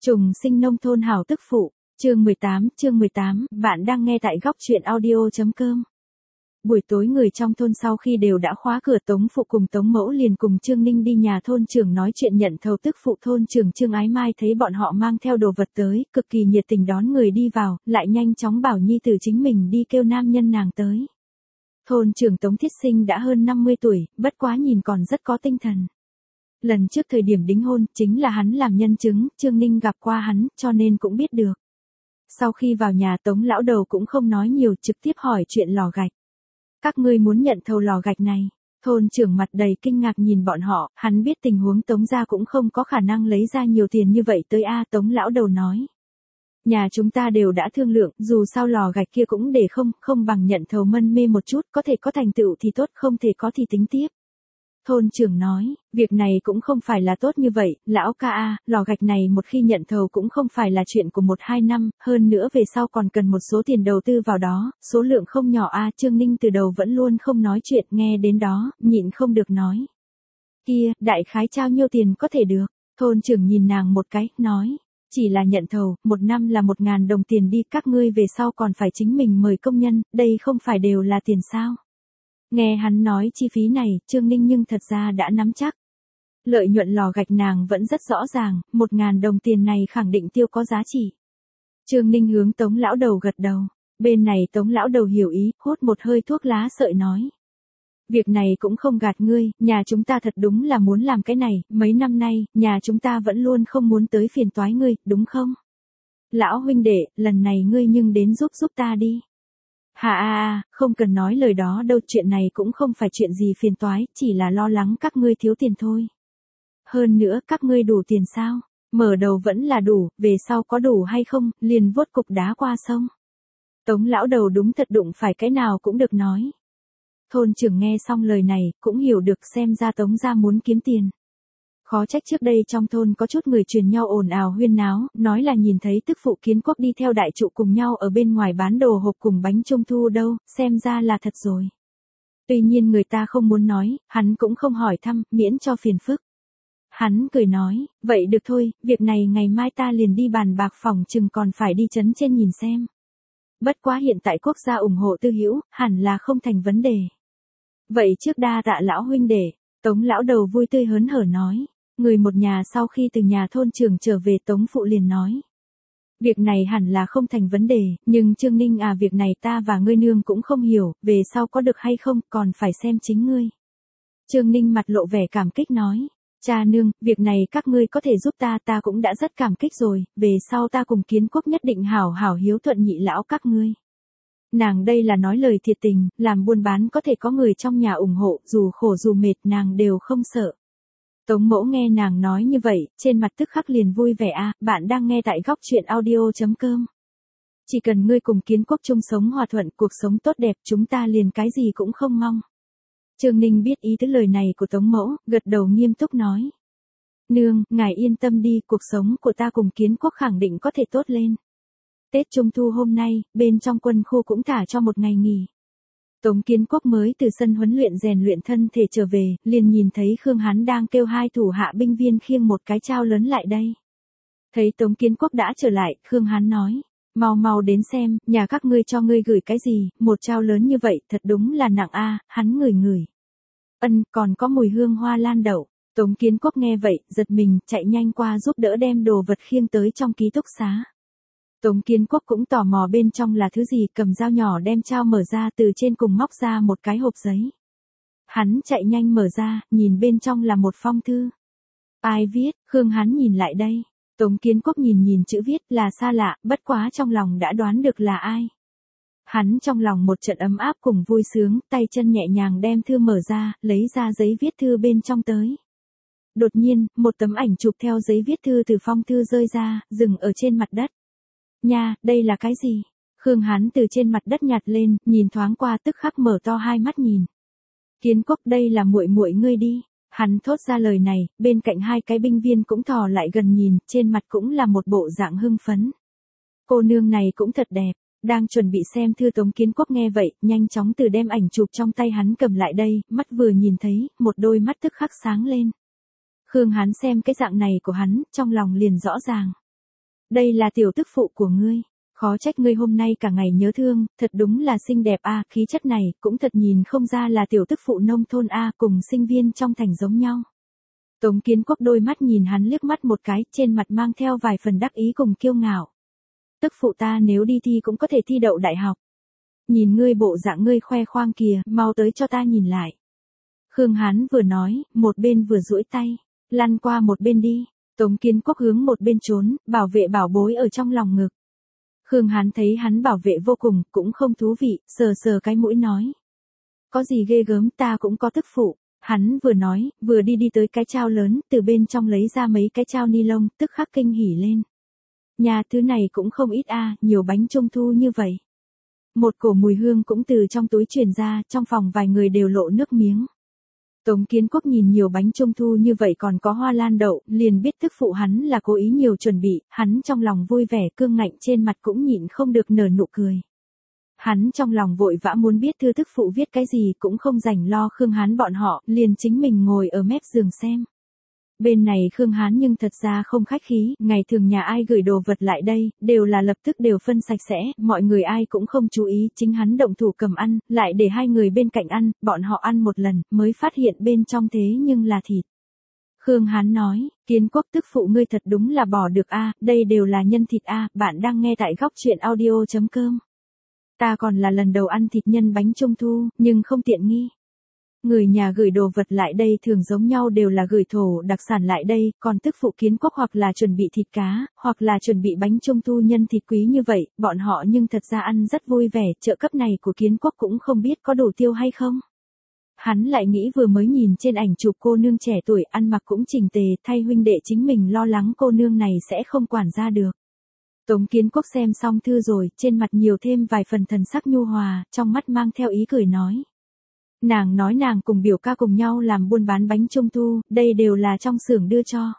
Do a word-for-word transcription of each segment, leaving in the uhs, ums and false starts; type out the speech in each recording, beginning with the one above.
Trùng sinh nông thôn hảo tức phụ, chương mười tám, chương mười tám, bạn đang nghe tại góc truyện audio.com. Buổi tối người trong thôn sau khi đều đã khóa cửa, Tống Phụ cùng Tống Mẫu liền cùng Trương Ninh đi nhà thôn trưởng nói chuyện nhận thầu tức phụ. Thôn trưởng Trương Ái Mai thấy bọn họ mang theo đồ vật tới, cực kỳ nhiệt tình đón người đi vào, lại nhanh chóng bảo nhi tử chính mình đi kêu nam nhân nàng tới. Thôn trưởng Tống Thiết Sinh đã hơn năm mươi tuổi, bất quá nhìn còn rất có tinh thần. Lần trước thời điểm đính hôn, chính là hắn làm nhân chứng, Trương Ninh gặp qua hắn, cho nên cũng biết được. Sau khi vào nhà, Tống lão đầu cũng không nói nhiều, trực tiếp hỏi chuyện lò gạch. Các ngươi muốn nhận thầu lò gạch này? Thôn trưởng mặt đầy kinh ngạc nhìn bọn họ, hắn biết tình huống Tống gia cũng không có khả năng lấy ra nhiều tiền như vậy tới a. Tống lão đầu nói. Nhà chúng ta đều đã thương lượng, dù sao lò gạch kia cũng để không, không bằng nhận thầu mân mê một chút, có thể có thành tựu thì tốt, không thể có thì tính tiếp. Thôn trưởng nói, việc này cũng không phải là tốt như vậy, lão ca a, lò gạch này một khi nhận thầu cũng không phải là chuyện của một hai năm, hơn nữa về sau còn cần một số tiền đầu tư vào đó, số lượng không nhỏ a. Trương Ninh từ đầu vẫn luôn không nói chuyện, nghe đến đó, nhịn không được nói. Kia, đại khái trao nhiêu tiền có thể được, thôn trưởng nhìn nàng một cái, nói. Chỉ là nhận thầu, một năm là một ngàn đồng tiền đi, các ngươi về sau còn phải chính mình mời công nhân, đây không phải đều là tiền sao. Nghe hắn nói chi phí này, Trương Ninh nhưng thật ra đã nắm chắc. Lợi nhuận lò gạch nàng vẫn rất rõ ràng, một ngàn đồng tiền này khẳng định tiêu có giá trị. Trương Ninh hướng Tống lão đầu gật đầu, bên này Tống lão đầu hiểu ý, hút một hơi thuốc lá sợi nói. Việc này cũng không gạt ngươi, nhà chúng ta thật đúng là muốn làm cái này, mấy năm nay, nhà chúng ta vẫn luôn không muốn tới phiền toái ngươi, đúng không? Lão huynh đệ, lần này ngươi nhưng đến giúp giúp ta đi. Hà a a, không cần nói lời đó đâu, chuyện này cũng không phải chuyện gì phiền toái, chỉ là lo lắng các ngươi thiếu tiền thôi. Hơn nữa, các ngươi đủ tiền sao? Mở đầu vẫn là đủ, về sau có đủ hay không, liền vuốt cục đá qua sông. Tống lão đầu đúng thật đụng phải cái nào cũng được nói. Thôn trưởng nghe xong lời này, cũng hiểu được xem ra Tống gia muốn kiếm tiền. Khó trách trước đây trong thôn có chút người truyền nhau ồn ào huyên náo, nói là nhìn thấy tức phụ Kiến Quốc đi theo đại trụ cùng nhau ở bên ngoài bán đồ hộp cùng bánh trung thu đâu, xem ra là thật rồi. Tuy nhiên người ta không muốn nói, hắn cũng không hỏi thăm, miễn cho phiền phức. Hắn cười nói, vậy được thôi, việc này ngày mai ta liền đi bàn bạc, phòng chừng còn phải đi trấn trên nhìn xem. Bất quá hiện tại quốc gia ủng hộ tư hữu, hẳn là không thành vấn đề. Vậy trước đa tạ lão huynh đệ, Tống lão đầu vui tươi hớn hở nói. Người một nhà sau khi từ nhà thôn trưởng trở về, Tống phụ liền nói. Việc này hẳn là không thành vấn đề, nhưng Trương Ninh à, việc này ta và ngươi nương cũng không hiểu, về sau có được hay không, còn phải xem chính ngươi. Trương Ninh mặt lộ vẻ cảm kích nói. Cha nương, việc này các ngươi có thể giúp ta, ta cũng đã rất cảm kích rồi, về sau ta cùng Kiến Quốc nhất định hảo hảo hiếu thuận nhị lão các ngươi. Nàng đây là nói lời thiệt tình, làm buôn bán có thể có người trong nhà ủng hộ, dù khổ dù mệt nàng đều không sợ. Tống mẫu nghe nàng nói như vậy, trên mặt tức khắc liền vui vẻ a. Bạn đang nghe tại góc truyện audio.com. Chỉ cần ngươi cùng Kiến Quốc chung sống hòa thuận, cuộc sống tốt đẹp, chúng ta liền cái gì cũng không mong. Trương Ninh biết ý tứ lời này của Tống mẫu, gật đầu nghiêm túc nói. Nương, ngài yên tâm đi, cuộc sống của ta cùng Kiến Quốc khẳng định có thể tốt lên. Tết Trung Thu hôm nay, bên trong quân khu cũng thả cho một ngày nghỉ. Tống Kiến Quốc mới từ sân huấn luyện rèn luyện thân thể trở về, liền nhìn thấy Khương Hán đang kêu hai thủ hạ binh viên khiêng một cái chao lớn lại đây. Thấy Tống Kiến Quốc đã trở lại, Khương Hán nói, mau mau đến xem, nhà các ngươi cho ngươi gửi cái gì, một chao lớn như vậy, thật đúng là nặng a. Hắn ngửi ngửi. Ân, còn có mùi hương hoa lan đậu. Tống Kiến Quốc nghe vậy, giật mình, chạy nhanh qua giúp đỡ đem đồ vật khiêng tới trong ký túc xá. Tống Kiến Quốc cũng tò mò bên trong là thứ gì, cầm dao nhỏ đem chao mở ra, từ trên cùng móc ra một cái hộp giấy. Hắn chạy nhanh mở ra, nhìn bên trong là một phong thư. Ai viết? Khương hắn nhìn lại đây. Tống Kiến Quốc nhìn nhìn chữ viết là xa lạ, bất quá trong lòng đã đoán được là ai. Hắn trong lòng một trận ấm áp cùng vui sướng, tay chân nhẹ nhàng đem thư mở ra, lấy ra giấy viết thư bên trong tới. Đột nhiên, một tấm ảnh chụp theo giấy viết thư từ phong thư rơi ra, dừng ở trên mặt đất. Nha, đây là cái gì? Khương Hán từ trên mặt đất nhặt lên, nhìn thoáng qua tức khắc mở to hai mắt nhìn. Kiến Quốc, đây là muội muội ngươi đi. Hắn thốt ra lời này, bên cạnh hai cái binh viên cũng thò lại gần nhìn, trên mặt cũng là một bộ dạng hưng phấn. Cô nương này cũng thật đẹp. Đang chuẩn bị xem thư Tống Kiến Quốc nghe vậy, nhanh chóng từ đem ảnh chụp trong tay hắn cầm lại đây, mắt vừa nhìn thấy, một đôi mắt tức khắc sáng lên. Khương Hán xem cái dạng này của hắn, trong lòng liền rõ ràng. đây là tiểu tức phụ của ngươi. Khó trách ngươi hôm nay cả ngày nhớ thương, thật đúng là xinh đẹp a, khí chất này, cũng thật nhìn không ra là tiểu tức phụ nông thôn a, cùng sinh viên trong thành giống nhau. Tống Kiến Quốc đôi mắt nhìn hắn liếc mắt một cái, trên mặt mang theo vài phần đắc ý cùng kiêu ngạo. Tức phụ ta nếu đi thi cũng có thể thi đậu đại học. Nhìn ngươi bộ dạng ngươi khoe khoang kìa, mau tới cho ta nhìn lại. Khương Hán vừa nói, một bên vừa duỗi tay, lăn qua một bên đi. Tống Kiến Quốc hướng một bên trốn, bảo vệ bảo bối ở trong lòng ngực. Khương Hán thấy hắn bảo vệ vô cùng, cũng không thú vị, sờ sờ cái mũi nói. Có gì ghê gớm, ta cũng có tức phụ. Hắn vừa nói, vừa đi đi tới cái chao lớn, từ bên trong lấy ra mấy cái chao ni lông, tức khắc kinh hỉ lên. Nhà thứ này cũng không ít a, nhiều bánh trung thu như vậy. Một cổ mùi hương cũng từ trong túi truyền ra, trong phòng vài người đều lộ nước miếng. Tống Kiến Quốc nhìn nhiều bánh trung thu như vậy còn có hoa lan đậu, liền biết tức phụ hắn là cố ý nhiều chuẩn bị, hắn trong lòng vui vẻ cương ngạnh trên mặt cũng nhịn không được nở nụ cười. Hắn trong lòng vội vã muốn biết thư tức phụ viết cái gì cũng không rảnh lo Khương Hán bọn họ, liền chính mình ngồi ở mép giường xem. Bên này Khương Hán nhưng thật ra không khách khí, ngày thường nhà ai gửi đồ vật lại đây, đều là lập tức đều phân sạch sẽ, mọi người ai cũng không chú ý, chính hắn động thủ cầm ăn, lại để hai người bên cạnh ăn, bọn họ ăn một lần, mới phát hiện bên trong thế nhưng là thịt. Khương Hán nói, Kiến Quốc tức phụ ngươi thật đúng là bỏ được a, đây đều là nhân thịt a, bạn đang nghe tại góc truyện audio chấm com. Ta còn là lần đầu ăn thịt nhân bánh trung thu, nhưng không tiện nghi. Người nhà gửi đồ vật lại đây thường giống nhau đều là gửi thổ đặc sản lại đây, còn tức phụ Kiến Quốc hoặc là chuẩn bị thịt cá, hoặc là chuẩn bị bánh trung thu nhân thịt quý như vậy, bọn họ nhưng thật ra ăn rất vui vẻ, trợ cấp này của Kiến Quốc cũng không biết có đủ tiêu hay không. Hắn lại nghĩ vừa mới nhìn trên ảnh chụp cô nương trẻ tuổi ăn mặc cũng chỉnh tề, thay huynh đệ chính mình lo lắng cô nương này sẽ không quản ra được. Tống Kiến Quốc xem xong thư rồi, trên mặt nhiều thêm vài phần thần sắc nhu hòa, trong mắt mang theo ý cười nói. Nàng nói nàng cùng biểu ca cùng nhau làm buôn bán bánh trung thu, đây đều là trong xưởng đưa cho.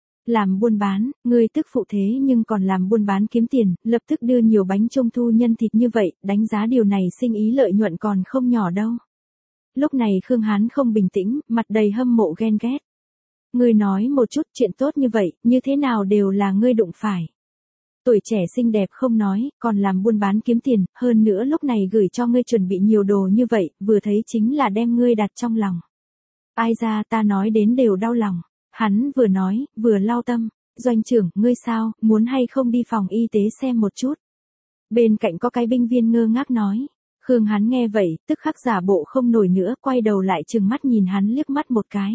Làm buôn bán, người tức phụ thế nhưng còn làm buôn bán kiếm tiền, lập tức đưa nhiều bánh trung thu nhân thịt như vậy, đánh giá điều này sinh ý lợi nhuận còn không nhỏ đâu. Lúc này Khương Hán không bình tĩnh, mặt đầy hâm mộ ghen ghét. Ngươi nói một chút chuyện tốt như vậy, như thế nào đều là ngươi đụng phải. Tuổi trẻ xinh đẹp không nói, còn làm buôn bán kiếm tiền, hơn nữa lúc này gửi cho ngươi chuẩn bị nhiều đồ như vậy, vừa thấy chính là đem ngươi đặt trong lòng. Ai ra ta nói đến đều đau lòng. Hắn vừa nói, vừa lau tâm. Doanh trưởng, ngươi sao, muốn hay không đi phòng y tế xem một chút. Bên cạnh có cái binh viên ngơ ngác nói. Khương hắn nghe vậy, tức khắc giả bộ không nổi nữa, quay đầu lại trừng mắt nhìn hắn liếc mắt một cái.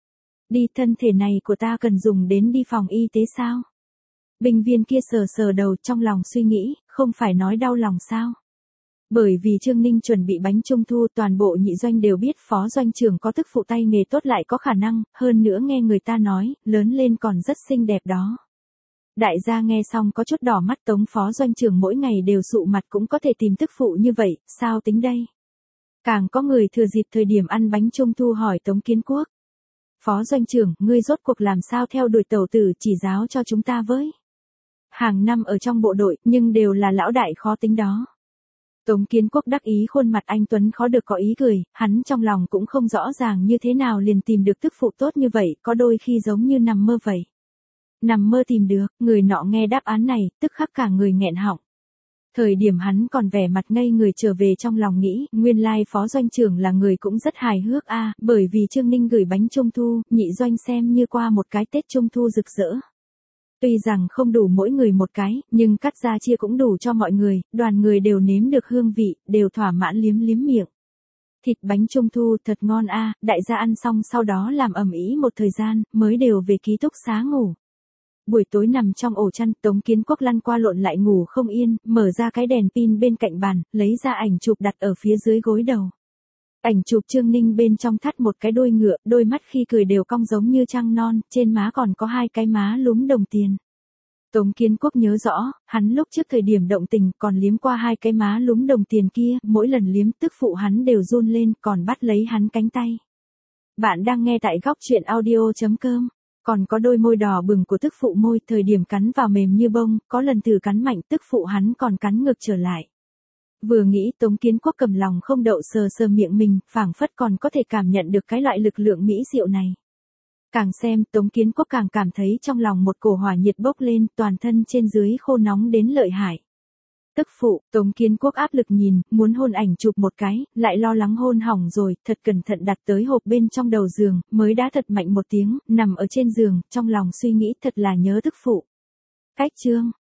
Đi, thân thể này của ta cần dùng đến đi phòng y tế sao? Binh viên kia sờ sờ đầu trong lòng suy nghĩ, không phải nói đau lòng sao? Bởi vì Trương Ninh chuẩn bị bánh trung thu, toàn bộ nhị doanh đều biết phó doanh trưởng có tức phụ tay nghề tốt lại có khả năng, hơn nữa nghe người ta nói, lớn lên còn rất xinh đẹp đó. Đại gia nghe xong có chút đỏ mắt, Tống phó doanh trưởng mỗi ngày đều sụ mặt cũng có thể tìm tức phụ như vậy, sao tính đây? Càng có người thừa dịp thời điểm ăn bánh trung thu hỏi Tống Kiến Quốc. Phó doanh trưởng, ngươi rốt cuộc làm sao theo đuổi tẩu tử, chỉ giáo cho chúng ta với. Hàng năm ở trong bộ đội, nhưng đều là lão đại khó tính đó. Tống Kiến Quốc đắc ý khuôn mặt anh tuấn khó được có ý cười, hắn trong lòng cũng không rõ ràng như thế nào liền tìm được tức phụ tốt như vậy, có đôi khi giống như nằm mơ vậy. Nằm mơ tìm được, người nọ nghe đáp án này, tức khắc cả người nghẹn họng. Thời điểm hắn còn vẻ mặt ngây người trở về trong lòng nghĩ, nguyên lai phó doanh trưởng là người cũng rất hài hước a, bởi vì Trương Ninh gửi bánh trung thu, nhị doanh xem như qua một cái Tết trung thu rực rỡ. Tuy rằng không đủ mỗi người một cái, nhưng cắt ra chia cũng đủ cho mọi người, đoàn người đều nếm được hương vị, đều thỏa mãn liếm liếm miệng. Thịt bánh trung thu thật ngon a, đại gia ăn xong sau đó làm ầm ĩ một thời gian, mới đều về ký túc xá ngủ. Buổi tối nằm trong ổ chăn, Tống Kiến Quốc lăn qua lộn lại ngủ không yên, mở ra cái đèn pin bên cạnh bàn, lấy ra ảnh chụp đặt ở phía dưới gối đầu. Ảnh chụp Trương Ninh bên trong thắt một cái đuôi ngựa, đôi mắt khi cười đều cong giống như trăng non, trên má còn có hai cái má lúm đồng tiền. Tống Kiến Quốc nhớ rõ, hắn lúc trước thời điểm động tình còn liếm qua hai cái má lúm đồng tiền kia, mỗi lần liếm tức phụ hắn đều run lên, còn bắt lấy hắn cánh tay. Bạn đang nghe tại góc truyện audio chấm com. Còn có đôi môi đỏ bừng của tức phụ môi, thời điểm cắn vào mềm như bông, có lần thử cắn mạnh tức phụ hắn còn cắn ngược trở lại. Vừa nghĩ Tống Kiến Quốc cầm lòng không đậu sờ sờ miệng mình, phảng phất còn có thể cảm nhận được cái loại lực lượng mỹ diệu này. Càng xem, Tống Kiến Quốc càng cảm thấy trong lòng một cổ hỏa nhiệt bốc lên, toàn thân trên dưới khô nóng đến lợi hại. Tức phụ, Tống Kiến Quốc áp lực nhìn, muốn hôn ảnh chụp một cái, lại lo lắng hôn hỏng rồi, thật cẩn thận đặt tới hộp bên trong đầu giường, mới đã thật mạnh một tiếng, nằm ở trên giường, trong lòng suy nghĩ thật là nhớ tức phụ. Cách chương